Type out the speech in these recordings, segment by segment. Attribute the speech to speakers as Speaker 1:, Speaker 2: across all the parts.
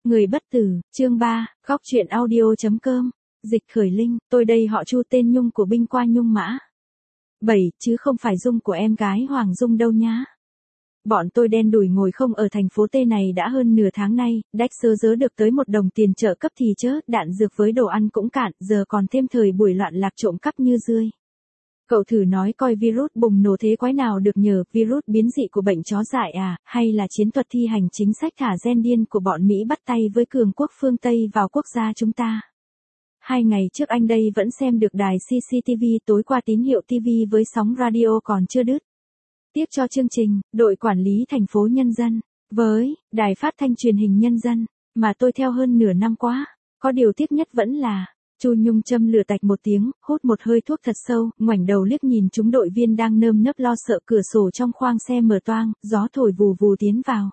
Speaker 1: Người bất tử, chương 3, góc truyện audio.com, dịch khởi linh, tôi đây họ Chu tên Nhung của binh qua Nhung Mã. 7, chứ không phải Dung của em gái Hoàng Dung đâu nhá. Bọn tôi đen đủi ngồi không ở thành phố T này đã hơn nửa tháng nay, đách sớ dớ được tới 1 đồng tiền trợ cấp thì chớ, đạn dược với đồ ăn cũng cạn, giờ còn thêm thời buổi loạn lạc trộm cắp như rươi. Cậu thử nói coi virus bùng nổ thế quái nào được nhờ, virus biến dị của bệnh chó dại à, hay là chiến thuật thi hành chính sách thả gen điên của bọn Mỹ bắt tay với cường quốc phương Tây vào quốc gia chúng ta. 2 ngày trước anh đây vẫn xem được đài CCTV, tối qua tín hiệu TV với sóng radio còn chưa đứt. Tiếp cho chương trình, đội quản lý thành phố Nhân dân, với đài phát thanh truyền hình Nhân dân, mà tôi theo hơn nửa năm quá, có điều tiếc nhất vẫn là Chu Nhung châm lửa tạch một tiếng, hút một hơi thuốc thật sâu, ngoảnh đầu liếc nhìn chúng đội viên đang nơm nớp lo sợ cửa sổ trong khoang xe mở toang, gió thổi vù vù tiến vào.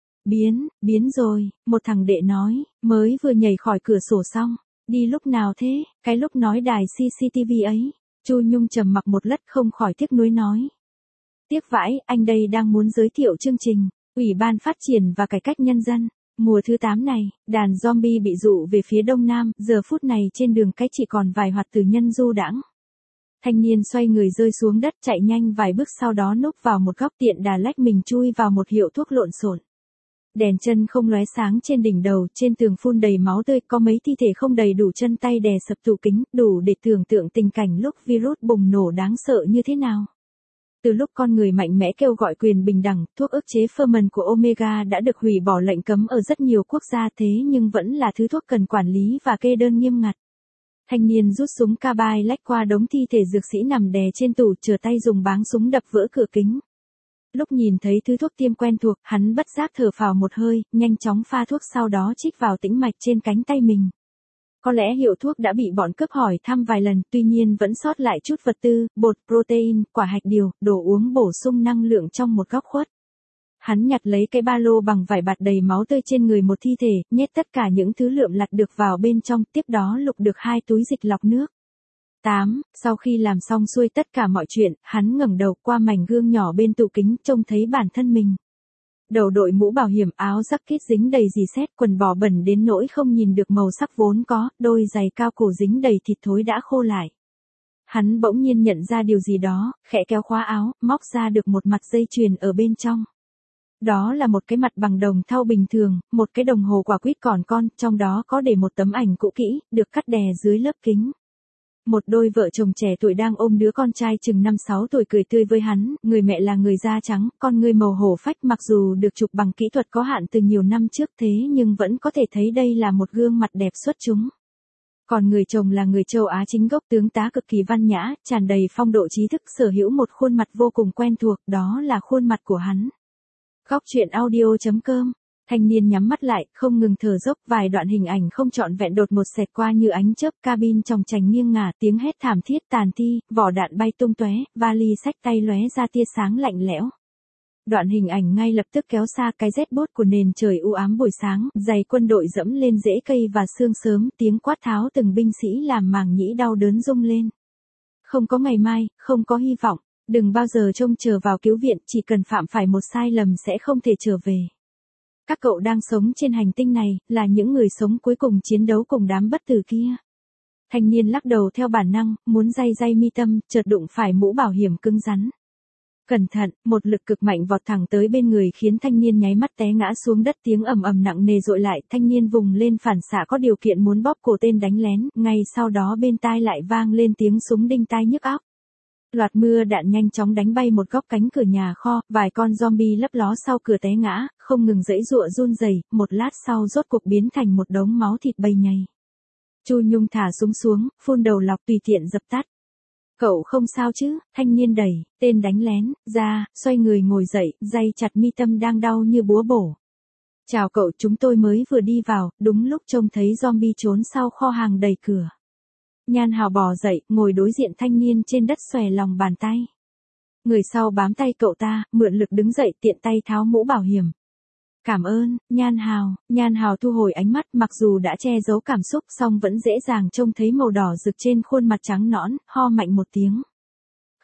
Speaker 1: Biến rồi, một thằng đệ nói, mới vừa nhảy khỏi cửa sổ xong, đi lúc nào thế, cái lúc nói đài CCTV ấy. Chu Nhung trầm mặc một lát không khỏi tiếc nuối nói. Tiếc vãi, anh đây đang muốn giới thiệu chương trình, Ủy ban Phát triển và Cải cách Nhân dân. Mùa thứ 8 này, đàn zombie bị dụ về phía đông nam, giờ phút này trên đường cái chỉ còn vài hoạt tử nhân du đãng. Thanh niên xoay người rơi xuống đất chạy nhanh vài bước sau đó núp vào một góc tiện đà lách mình chui vào một hiệu thuốc lộn xộn. Đèn chân không lóe sáng trên đỉnh đầu, trên tường phun đầy máu tươi, có mấy thi thể không đầy đủ chân tay đè sập tủ kính, đủ để tưởng tượng tình cảnh lúc virus bùng nổ đáng sợ như thế nào. Từ lúc con người mạnh mẽ kêu gọi quyền bình đẳng, thuốc ức chế hormone của Omega đã được hủy bỏ lệnh cấm ở rất nhiều quốc gia thế nhưng vẫn là thứ thuốc cần quản lý và kê đơn nghiêm ngặt. Thanh niên rút súng carbide lách qua đống thi thể dược sĩ nằm đè trên tủ, trở tay dùng báng súng đập vỡ cửa kính. Lúc nhìn thấy thứ thuốc tiêm quen thuộc, hắn bất giác thở phào một hơi, nhanh chóng pha thuốc sau đó chích vào tĩnh mạch trên cánh tay mình. Có lẽ hiệu thuốc đã bị bọn cướp hỏi thăm vài lần, tuy nhiên vẫn sót lại chút vật tư, bột protein, quả hạch điều, đồ uống bổ sung năng lượng trong một góc khuất. Hắn nhặt lấy cái ba lô bằng vải bạt đầy máu tươi trên người một thi thể, nhét tất cả những thứ lượm lặt được vào bên trong, tiếp đó lục được 2 túi dịch lọc nước. 8. Sau khi làm xong xuôi tất cả mọi chuyện, hắn ngẩng đầu qua mảnh gương nhỏ bên tủ kính, trông thấy bản thân mình. Đầu đội mũ bảo hiểm, áo jacket dính đầy rỉ sét, quần bò bẩn đến nỗi không nhìn được màu sắc vốn có, đôi giày cao cổ dính đầy thịt thối đã khô lại. Hắn bỗng nhiên nhận ra điều gì đó, khẽ kéo khóa áo, móc ra được một mặt dây chuyền ở bên trong. Đó là một cái mặt bằng đồng thau bình thường, một cái đồng hồ quả quýt còn con, trong đó có để một tấm ảnh cũ kỹ, được cắt đè dưới lớp kính. Một đôi vợ chồng trẻ tuổi đang ôm đứa con trai chừng 5-6 tuổi cười tươi với hắn, người mẹ là người da trắng, con người màu hổ phách, mặc dù được chụp bằng kỹ thuật có hạn từ nhiều năm trước thế nhưng vẫn có thể thấy đây là một gương mặt đẹp xuất chúng. Còn người chồng là người châu Á chính gốc, tướng tá cực kỳ văn nhã, tràn đầy phong độ trí thức, sở hữu một khuôn mặt vô cùng quen thuộc, đó là khuôn mặt của hắn. Góc truyện audio.com. Thanh niên nhắm mắt lại, không ngừng thở dốc, vài đoạn hình ảnh không trọn vẹn đột ngột xẹt qua như ánh chớp, cabin chòng chành nghiêng ngả, tiếng hét thảm thiết tàn thi, vỏ đạn bay tung tóe, vali xách tay lóe ra tia sáng lạnh lẽo. Đoạn hình ảnh ngay lập tức kéo xa cái rét bốt của nền trời u ám buổi sáng, giày quân đội dẫm lên rễ cây và sương sớm, tiếng quát tháo từng binh sĩ làm màng nhĩ đau đớn rung lên. Không có ngày mai, không có hy vọng, đừng bao giờ trông chờ vào cứu viện, chỉ cần phạm phải một sai lầm sẽ không thể trở về. Các cậu đang sống trên hành tinh này, là những người sống cuối cùng chiến đấu cùng đám bất tử kia. Thanh niên lắc đầu theo bản năng, muốn day mi tâm, chợt đụng phải mũ bảo hiểm cứng rắn. Cẩn thận, một lực cực mạnh vọt thẳng tới bên người khiến thanh niên nháy mắt té ngã xuống đất, tiếng ầm ầm nặng nề dội lại, thanh niên vùng lên phản xạ có điều kiện muốn bóp cổ tên đánh lén, ngay sau đó bên tai lại vang lên tiếng súng đinh tai nhức óc. Loạt mưa đạn nhanh chóng đánh bay một góc cánh cửa nhà kho, vài con zombie lấp ló sau cửa té ngã, không ngừng giãy giụa run rẩy, một lát sau rốt cuộc biến thành một đống máu thịt bầy nhầy. Chu Nhung thả súng xuống, phun đầu lọc tùy tiện dập tắt. Cậu không sao chứ? Thanh niên đẩy tên đánh lén ra, xoay người ngồi dậy, day chặt mi tâm đang đau như búa bổ. Chào cậu, chúng tôi mới vừa đi vào, đúng lúc trông thấy zombie trốn sau kho hàng đầy cửa. Nhan Hào bò dậy, ngồi đối diện thanh niên trên đất xòe lòng bàn tay. Người sau bám tay cậu ta, mượn lực đứng dậy tiện tay tháo mũ bảo hiểm. Cảm ơn, Nhan Hào thu hồi ánh mắt, mặc dù đã che giấu cảm xúc song vẫn dễ dàng trông thấy màu đỏ rực trên khuôn mặt trắng nõn, ho mạnh một tiếng.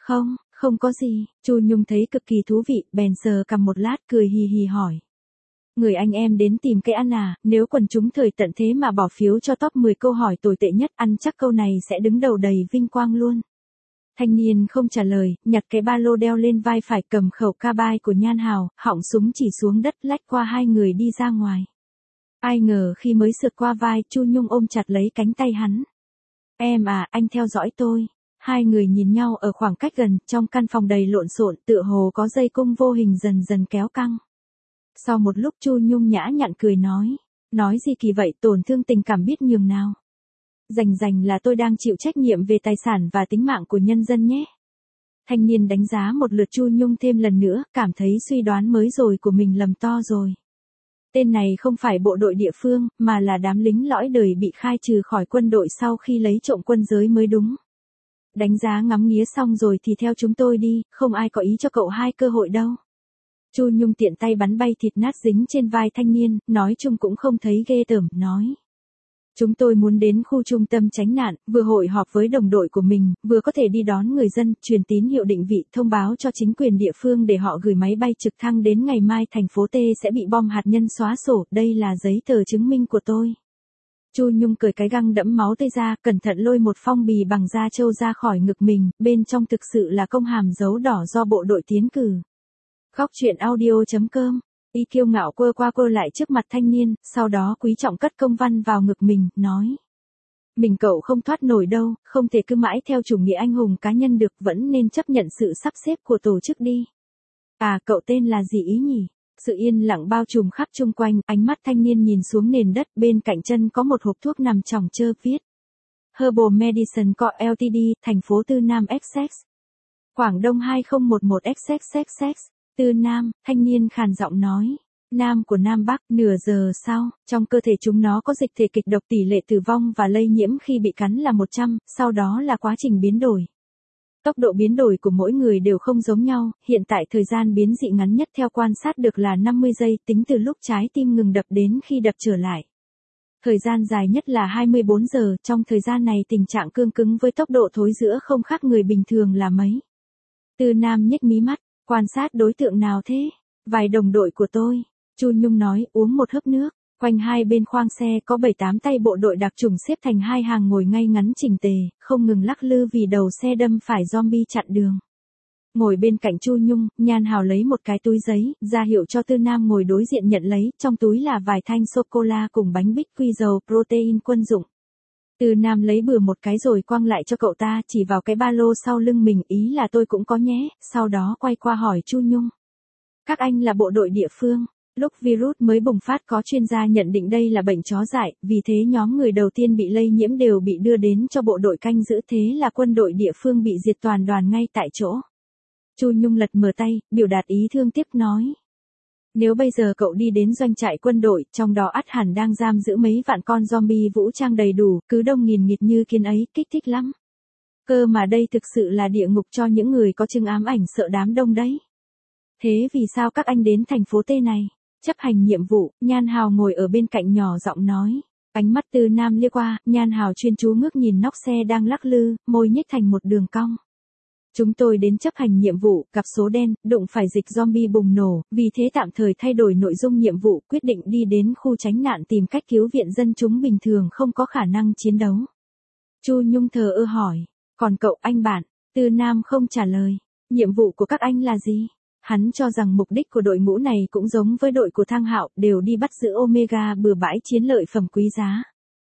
Speaker 1: Không có gì, Chu Nhung thấy cực kỳ thú vị, bèn sờ cằm một lát cười hì hì hỏi. Người anh em đến tìm cái ăn à, nếu quần chúng thời tận thế mà bỏ phiếu cho top 10 câu hỏi tồi tệ nhất, ăn chắc câu này sẽ đứng đầu đầy vinh quang luôn. Thanh niên không trả lời, nhặt cái ba lô đeo lên vai phải, cầm khẩu carbine của Nhan Hào, họng súng chỉ xuống đất, lách qua hai người đi ra ngoài. Ai ngờ khi mới sượt qua vai, Chu Nhung ôm chặt lấy cánh tay hắn. Em à, anh theo dõi tôi. Hai người nhìn nhau ở khoảng cách gần, trong căn phòng đầy lộn xộn, tựa hồ có dây cung vô hình dần dần kéo căng. Sau một lúc Chu Nhung nhã nhặn cười nói gì kỳ vậy, tổn thương tình cảm biết nhường nào. Rành là tôi đang chịu trách nhiệm về tài sản và tính mạng của nhân dân nhé. Thanh niên đánh giá một lượt Chu Nhung thêm lần nữa, cảm thấy suy đoán mới rồi của mình lầm to rồi. Tên này không phải bộ đội địa phương, mà là đám lính lõi đời bị khai trừ khỏi quân đội sau khi lấy trộm quân giới mới đúng. Đánh giá ngắm nghía xong rồi thì theo chúng tôi đi, không ai có ý cho cậu hai cơ hội đâu. Chu Nhung tiện tay bắn bay thịt nát dính trên vai thanh niên, nói chung cũng không thấy ghê tởm, nói. Chúng tôi muốn đến khu trung tâm tránh nạn, vừa hội họp với đồng đội của mình, vừa có thể đi đón người dân, truyền tín hiệu định vị, thông báo cho chính quyền địa phương để họ gửi máy bay trực thăng đến ngày mai thành phố T sẽ bị bom hạt nhân xóa sổ, đây là giấy tờ chứng minh của tôi. Chu Nhung cởi cái găng đẫm máu tươi ra, cẩn thận lôi một phong bì bằng da trâu ra khỏi ngực mình, bên trong thực sự là công hàm dấu đỏ do bộ đội tiến cử. Góc truyện audio.com. Y kiêu ngạo quơ qua quơ lại trước mặt thanh niên, sau đó quý trọng cất công văn vào ngực mình, nói. Mình cậu không thoát nổi đâu, không thể cứ mãi theo chủ nghĩa anh hùng cá nhân được, vẫn nên chấp nhận sự sắp xếp của tổ chức đi. À, cậu tên là gì ý nhỉ? Sự yên lặng bao trùm khắp chung quanh, ánh mắt thanh niên nhìn xuống nền đất, bên cạnh chân có một hộp thuốc nằm chồng chơ viết. Herbal Medicine Co. Ltd, thành phố Tư Nam Essex. Quảng Đông 2011 XXXX. Tư Nam, thanh niên khàn giọng nói. Nam của Nam Bắc, nửa giờ sau, trong cơ thể chúng nó có dịch thể kịch độc, tỷ lệ tử vong và lây nhiễm khi bị cắn là 100, sau đó là quá trình biến đổi. Tốc độ biến đổi của mỗi người đều không giống nhau, hiện tại thời gian biến dị ngắn nhất theo quan sát được là 50 giây, tính từ lúc trái tim ngừng đập đến khi đập trở lại. Thời gian dài nhất là 24 giờ, trong thời gian này tình trạng cương cứng với tốc độ thối rữa không khác người bình thường là mấy. Tư Nam nhếch mí mắt, quan sát đối tượng nào thế? Vài đồng đội của tôi. Chu Nhung nói, uống một hớp nước. Quanh hai bên khoang xe có 7-8 tay bộ đội đặc chủng xếp thành hai hàng ngồi ngay ngắn chỉnh tề, không ngừng lắc lư vì đầu xe đâm phải zombie chặn đường. Ngồi bên cạnh Chu Nhung, Nhan Hào lấy một cái túi giấy, ra hiệu cho Tư Nam ngồi đối diện nhận lấy, trong túi là vài thanh sô-cô-la cùng bánh bích quy dầu protein quân dụng. Tư Nam lấy bừa một cái rồi quăng lại cho cậu ta, chỉ vào cái ba lô sau lưng mình, ý là tôi cũng có nhé, sau đó quay qua hỏi Chu Nhung. Các anh là bộ đội địa phương. Lúc virus mới bùng phát có chuyên gia nhận định đây là bệnh chó dại, vì thế nhóm người đầu tiên bị lây nhiễm đều bị đưa đến cho bộ đội canh giữ, thế là quân đội địa phương bị diệt toàn đoàn ngay tại chỗ. Chu Nhung lật mở tay, biểu đạt ý thương tiếp nói. Nếu bây giờ cậu đi đến doanh trại quân đội, trong đó ắt hẳn đang giam giữ mấy vạn con zombie vũ trang đầy đủ, cứ đông nghìn nghịt như kiến ấy, kích thích lắm. Cơ mà đây thực sự là địa ngục cho những người có chứng ám ảnh sợ đám đông đấy. Thế vì sao các anh đến thành phố T này? Chấp hành nhiệm vụ, Nhan Hào ngồi ở bên cạnh nhỏ giọng nói. Ánh mắt Tư Nam lia qua, Nhan Hào chuyên chú ngước nhìn nóc xe đang lắc lư, môi nhếch thành một đường cong. Chúng tôi đến chấp hành nhiệm vụ, gặp số đen, đụng phải dịch zombie bùng nổ, vì thế tạm thời thay đổi nội dung nhiệm vụ, quyết định đi đến khu tránh nạn tìm cách cứu viện dân chúng bình thường không có khả năng chiến đấu. Chu Nhung thờ ơ hỏi, còn cậu anh bạn? Tư Nam không trả lời. Nhiệm vụ của các anh là gì? Hắn cho rằng mục đích của đội ngũ này cũng giống với đội của Thang Hạo, đều đi bắt giữ Omega bừa bãi chiến lợi phẩm quý giá.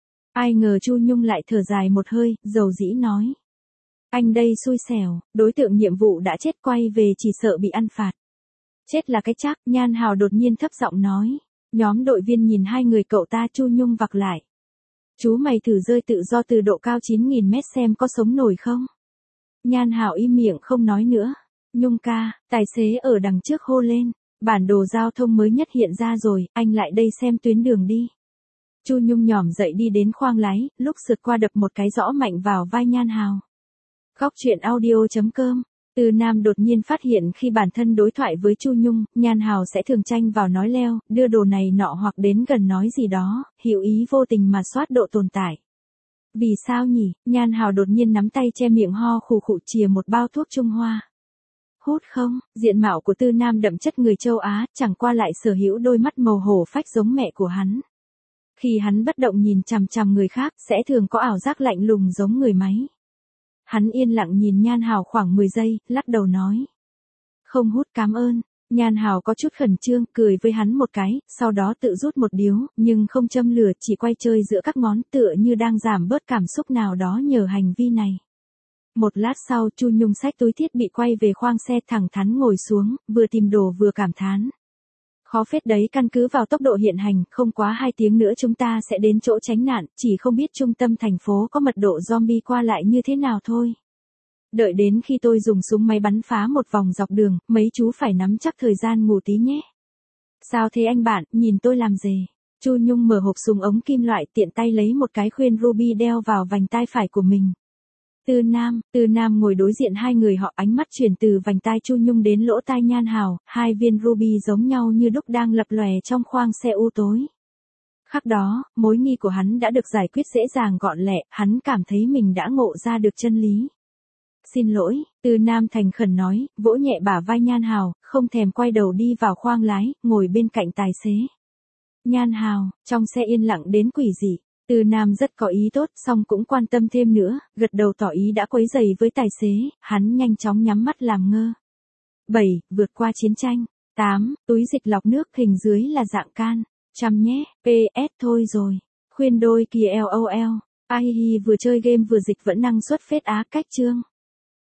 Speaker 1: Ai ngờ Chu Nhung lại thở dài một hơi, dầu dĩ nói. Anh đây xui xẻo, đối tượng nhiệm vụ đã chết, quay về chỉ sợ bị ăn phạt. Chết là cái chắc, Nhan Hào đột nhiên thấp giọng nói. Nhóm đội viên nhìn hai người cậu ta. Chu Nhung vặc lại. Chú mày thử rơi tự do từ độ cao 9.000 mét xem có sống nổi không? Nhan Hào im miệng không nói nữa. Nhung ca, tài xế ở đằng trước hô lên. Bản đồ giao thông mới nhất hiện ra rồi, anh lại đây xem tuyến đường đi. Chu Nhung nhỏm dậy đi đến khoang lái, lúc sượt qua đập một cái rõ mạnh vào vai Nhan Hào. Góc truyện audio.com. Tư Nam đột nhiên phát hiện khi bản thân đối thoại với Chu Nhung, Nhan Hào sẽ thường tranh vào nói leo, đưa đồ này nọ hoặc đến gần nói gì đó, hữu ý vô tình mà soát độ tồn tại. Vì sao nhỉ? Nhan Hào đột nhiên nắm tay che miệng ho khù khụ chìa một bao thuốc Trung Hoa. Hút không, diện mạo của Tư Nam đậm chất người châu Á, chẳng qua lại sở hữu đôi mắt màu hổ phách giống mẹ của hắn. Khi hắn bất động nhìn chằm chằm người khác, sẽ thường có ảo giác lạnh lùng giống người máy. Hắn yên lặng nhìn Nhan Hào khoảng 10 giây, lắc đầu nói. Không hút cảm ơn. Nhan Hào có chút khẩn trương, cười với hắn một cái, sau đó tự rút một điếu, nhưng không châm lửa, chỉ quay chơi giữa các ngón tựa như đang giảm bớt cảm xúc nào đó nhờ hành vi này. Một lát sau, Chu Nhung xách túi thiết bị quay về khoang xe thẳng thắn ngồi xuống, vừa tìm đồ vừa cảm thán. Khó phết đấy, căn cứ vào tốc độ hiện hành, không quá 2 tiếng nữa chúng ta sẽ đến chỗ tránh nạn, chỉ không biết trung tâm thành phố có mật độ zombie qua lại như thế nào thôi. Đợi đến khi tôi dùng súng máy bắn phá một vòng dọc đường, mấy chú phải nắm chắc thời gian ngủ tí nhé. Sao thế anh bạn, nhìn tôi làm gì? Chu Nhung mở hộp súng ống kim loại, tiện tay lấy một cái khuyên ruby đeo vào vành tai phải của mình. Tư Nam ngồi đối diện hai người họ, ánh mắt chuyển từ vành tai Chu Nhung đến lỗ tai Nhan Hào, hai viên ruby giống nhau như đúc đang lập lòe trong khoang xe u tối. Khắc đó, mối nghi của hắn đã được giải quyết dễ dàng gọn lẹ, hắn cảm thấy mình đã ngộ ra được chân lý. Xin lỗi, Tư Nam thành khẩn nói, vỗ nhẹ bả vai Nhan Hào, không thèm quay đầu đi vào khoang lái, ngồi bên cạnh tài xế. Nhan Hào, trong xe yên lặng đến quỷ dị. Tư Nam rất có ý tốt, song cũng quan tâm thêm nữa, gật đầu tỏ ý đã quấy rầy với tài xế, hắn nhanh chóng nhắm mắt làm ngơ. 7. Vượt qua chiến tranh. 8. Túi dịch lọc nước hình dưới là dạng can. Chăm nhé, PS thôi rồi. Khuyên đôi kìa LOL. Ai vừa chơi game vừa dịch vẫn năng suất phết á cách chương.